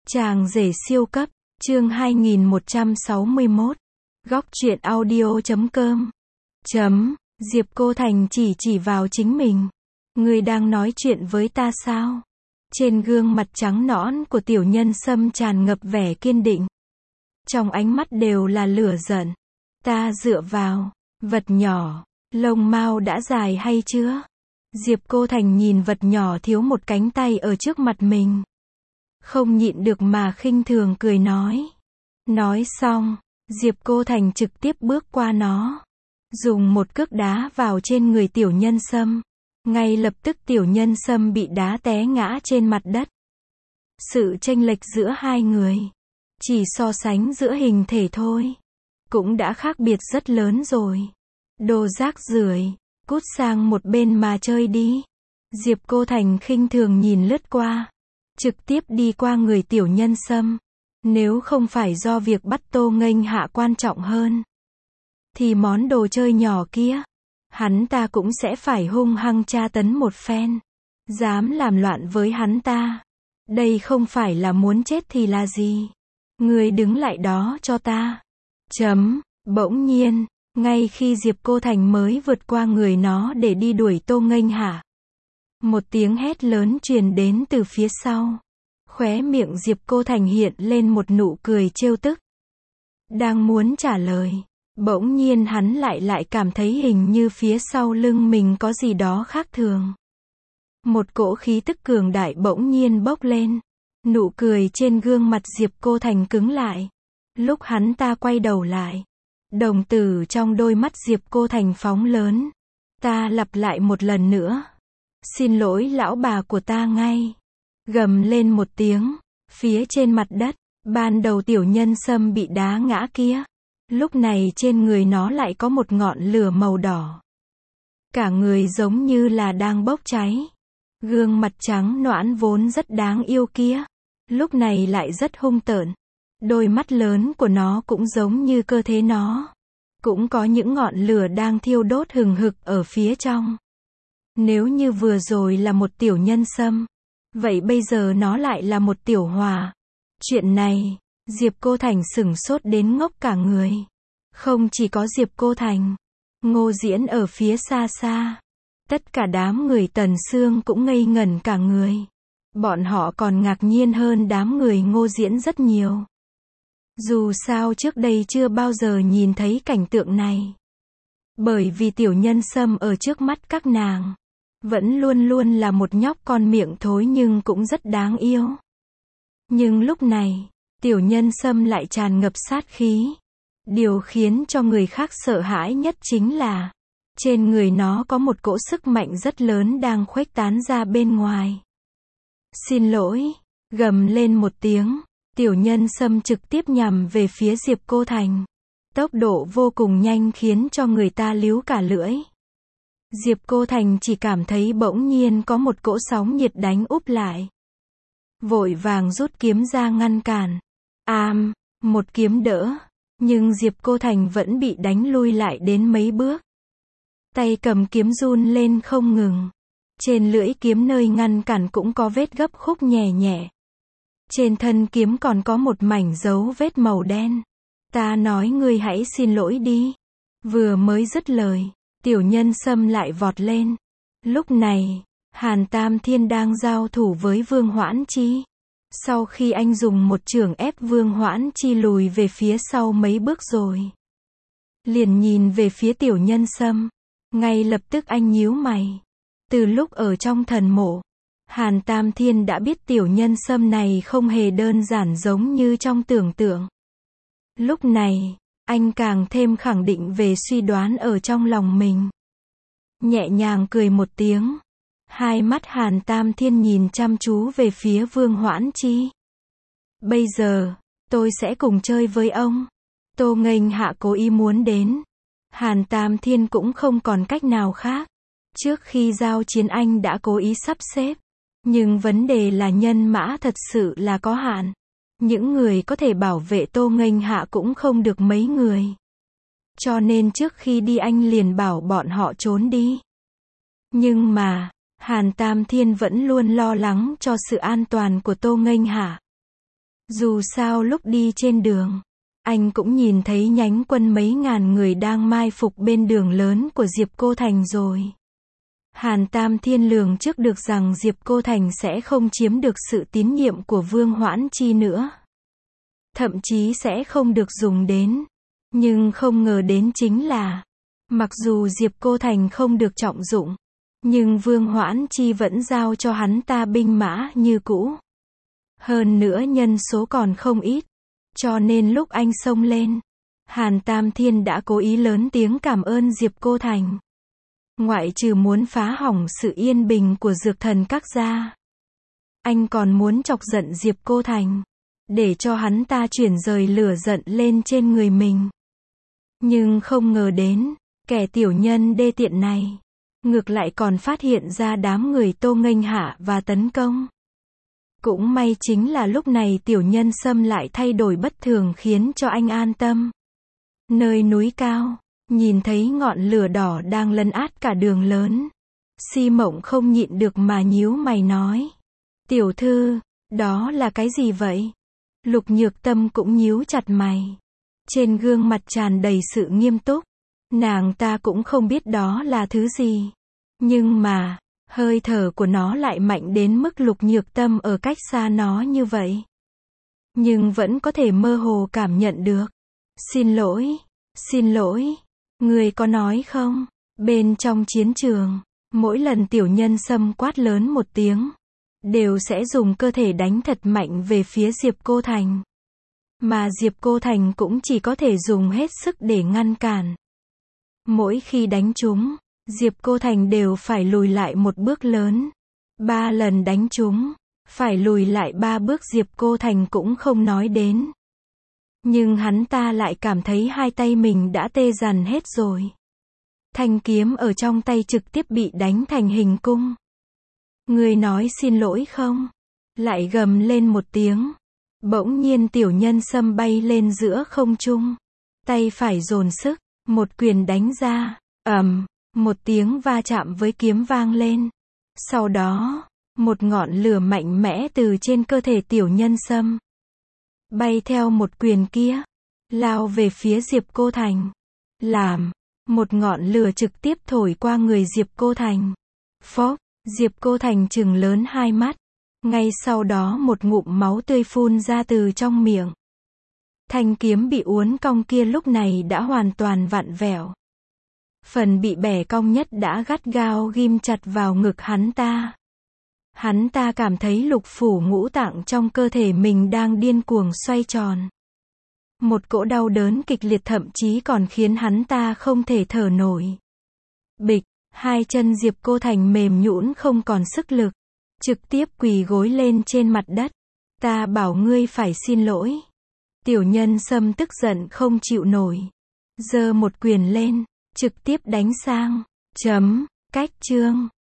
Chàng rể siêu cấp, chương 2161. Góc truyện audio.com. Diệp Cô Thành chỉ vào chính mình. Người đang nói chuyện với ta sao? Trên gương mặt trắng nõn của tiểu nhân Sâm tràn ngập vẻ kiên định. Trong ánh mắt đều là lửa giận. Ta dựa vào, vật nhỏ, lông mao đã dài hay chưa? Diệp Cô Thành nhìn vật nhỏ thiếu một cánh tay ở trước mặt mình. Không nhịn được mà khinh thường cười nói. Nói xong, Diệp Cô Thành trực tiếp bước qua nó. Dùng một cước đá vào trên người tiểu nhân Sâm. Ngay lập tức tiểu nhân Sâm bị đá té ngã trên mặt đất. Sự chênh lệch giữa hai người, chỉ so sánh giữa hình thể thôi, cũng đã khác biệt rất lớn rồi. Đồ rác rưởi, cút sang một bên mà chơi đi. Diệp Cô Thành khinh thường nhìn lướt qua. Trực tiếp đi qua người tiểu nhân Sâm. Nếu không phải do việc bắt Tô Nghênh Hạ quan trọng hơn, thì món đồ chơi nhỏ kia, hắn ta cũng sẽ phải hung hăng tra tấn một phen. Dám làm loạn với hắn ta, đây không phải là muốn chết thì là gì? Người đứng lại đó cho ta. Bỗng nhiên, ngay khi Diệp Cô Thành mới vượt qua người nó để đi đuổi Tô Nghênh Hạ, một tiếng hét lớn truyền đến từ phía sau. Khóe miệng Diệp Cô Thành hiện lên một nụ cười trêu tức. Đang muốn trả lời, bỗng nhiên hắn lại cảm thấy hình như phía sau lưng mình có gì đó khác thường. Một cỗ khí tức cường đại bỗng nhiên bốc lên. Nụ cười trên gương mặt Diệp Cô Thành cứng lại. Lúc hắn ta quay đầu lại, đồng tử trong đôi mắt Diệp Cô Thành phóng lớn. Ta lặp lại một lần nữa. Xin lỗi lão bà của ta ngay. Gầm lên một tiếng, phía trên mặt đất, ban đầu tiểu nhân Sâm bị đá ngã kia. Lúc này trên người nó lại có một ngọn lửa màu đỏ. Cả người giống như là đang bốc cháy. Gương mặt trắng nõn vốn rất đáng yêu kia, lúc này lại rất hung tợn. Đôi mắt lớn của nó cũng giống như cơ thể nó. Cũng có những ngọn lửa đang thiêu đốt hừng hực ở phía trong. Nếu như vừa rồi là một tiểu nhân Sâm, vậy bây giờ nó lại là một tiểu hỏa. Chuyện này, Diệp Cô Thành sửng sốt đến ngốc cả người. Không chỉ có Diệp Cô Thành, Ngô Diễn ở phía xa xa. Tất cả đám người Tần Sương cũng ngây ngẩn cả người. Bọn họ còn ngạc nhiên hơn đám người Ngô Diễn rất nhiều. Dù sao trước đây chưa bao giờ nhìn thấy cảnh tượng này. Bởi vì tiểu nhân Sâm ở trước mắt các nàng vẫn luôn luôn là một nhóc con miệng thối nhưng cũng rất đáng yêu. Nhưng lúc này, tiểu nhân Sâm lại tràn ngập sát khí. Điều khiến cho người khác sợ hãi nhất chính là, trên người nó có một cỗ sức mạnh rất lớn đang khuếch tán ra bên ngoài. Xin lỗi, gầm lên một tiếng, tiểu nhân Sâm trực tiếp nhằm về phía Diệp Cô Thành. Tốc độ vô cùng nhanh khiến cho người ta líu cả lưỡi. Diệp Cô Thành chỉ cảm thấy bỗng nhiên có một cỗ sóng nhiệt đánh úp lại. Vội vàng rút kiếm ra ngăn cản. Một kiếm đỡ. Nhưng Diệp Cô Thành vẫn bị đánh lui lại đến mấy bước. Tay cầm kiếm run lên không ngừng. Trên lưỡi kiếm nơi ngăn cản cũng có vết gấp khúc nhẹ nhẹ. Trên thân kiếm còn có một mảnh dấu vết màu đen. Ta nói ngươi hãy xin lỗi đi. Vừa mới dứt lời, tiểu nhân Sâm lại vọt lên. Lúc này, Hàn Tam Thiên đang giao thủ với Vương Hoãn Chi. Sau khi anh dùng một chưởng ép Vương Hoãn Chi lùi về phía sau mấy bước rồi, liền nhìn về phía tiểu nhân Sâm. Ngay lập tức anh nhíu mày. Từ lúc ở trong thần mộ, Hàn Tam Thiên đã biết tiểu nhân Sâm này không hề đơn giản giống như trong tưởng tượng. Lúc này, anh càng thêm khẳng định về suy đoán ở trong lòng mình. Nhẹ nhàng cười một tiếng. Hai mắt Hàn Tam Thiên nhìn chăm chú về phía Vương Hoãn Chi. Bây giờ, tôi sẽ cùng chơi với ông. Tô Nghênh Hạ cố ý muốn đến. Hàn Tam Thiên cũng không còn cách nào khác. Trước khi giao chiến anh đã cố ý sắp xếp. Nhưng vấn đề là nhân mã thật sự là có hạn. Những người có thể bảo vệ Tô Nghênh Hạ cũng không được mấy người. Cho nên trước khi đi anh liền bảo bọn họ trốn đi. Nhưng mà, Hàn Tam Thiên vẫn luôn lo lắng cho sự an toàn của Tô Nghênh Hạ. Dù sao lúc đi trên đường, anh cũng nhìn thấy nhánh quân mấy ngàn người đang mai phục bên đường lớn của Diệp Cô Thành rồi. Hàn Tam Thiên lường trước được rằng Diệp Cô Thành sẽ không chiếm được sự tín nhiệm của Vương Hoãn Chi nữa. Thậm chí sẽ không được dùng đến. Nhưng không ngờ đến chính là, mặc dù Diệp Cô Thành không được trọng dụng, nhưng Vương Hoãn Chi vẫn giao cho hắn ta binh mã như cũ. Hơn nữa nhân số còn không ít. Cho nên lúc anh xông lên, Hàn Tam Thiên đã cố ý lớn tiếng cảm ơn Diệp Cô Thành. Ngoại trừ muốn phá hỏng sự yên bình của Dược Thần Các ra, anh còn muốn chọc giận Diệp Cô Thành, để cho hắn ta chuyển dời lửa giận lên trên người mình. Nhưng không ngờ đến, kẻ tiểu nhân đê tiện này, ngược lại còn phát hiện ra đám người Tô nghênh hạ và tấn công. Cũng may chính là lúc này tiểu nhân Sâm lại thay đổi bất thường khiến cho anh an tâm. Nơi núi cao, nhìn thấy ngọn lửa đỏ đang lấn át cả đường lớn. Si Mộng không nhịn được mà nhíu mày nói. Tiểu thư, đó là cái gì vậy? Lục Nhược Tâm cũng nhíu chặt mày. Trên gương mặt tràn đầy sự nghiêm túc. Nàng ta cũng không biết đó là thứ gì. Nhưng mà, hơi thở của nó lại mạnh đến mức Lục Nhược Tâm ở cách xa nó như vậy. Nhưng vẫn có thể mơ hồ cảm nhận được. Xin lỗi, người có nói không? Bên trong chiến trường, mỗi lần tiểu nhân Sâm quát lớn một tiếng, đều sẽ dùng cơ thể đánh thật mạnh về phía Diệp Cô Thành. Mà Diệp Cô Thành cũng chỉ có thể dùng hết sức để ngăn cản. Mỗi khi đánh trúng, Diệp Cô Thành đều phải lùi lại một bước lớn. 3 lần đánh trúng, phải lùi lại 3 bước Diệp Cô Thành cũng không nói đến. Nhưng hắn ta lại cảm thấy hai tay mình đã tê dần hết rồi. Thanh kiếm ở trong tay trực tiếp bị đánh thành hình cung. Người nói xin lỗi không? Lại gầm lên một tiếng. Bỗng nhiên tiểu nhân Sâm bay lên giữa không trung. Tay phải dồn sức, một quyền đánh ra. Một tiếng va chạm với kiếm vang lên. Sau đó, một ngọn lửa mạnh mẽ từ trên cơ thể tiểu nhân Sâm bay theo một quyền kia, lao về phía Diệp Cô Thành. Một ngọn lửa trực tiếp thổi qua người Diệp Cô Thành. Phốc, Diệp Cô Thành trừng lớn hai mắt. Ngay sau đó một ngụm máu tươi phun ra từ trong miệng. Thanh kiếm bị uốn cong kia lúc này đã hoàn toàn vặn vẹo. Phần bị bẻ cong nhất đã gắt gao ghim chặt vào ngực hắn ta. Hắn ta cảm thấy lục phủ ngũ tạng trong cơ thể mình đang điên cuồng xoay tròn. Một cỗ đau đớn kịch liệt thậm chí còn khiến hắn ta không thể thở nổi. Bịch, hai chân Diệp Cô Thành mềm nhũn không còn sức lực. Trực tiếp quỳ gối lên trên mặt đất. Ta bảo ngươi phải xin lỗi. Tiểu nhân Sâm tức giận không chịu nổi. Giơ một quyền lên, trực tiếp đánh sang. Cách chương.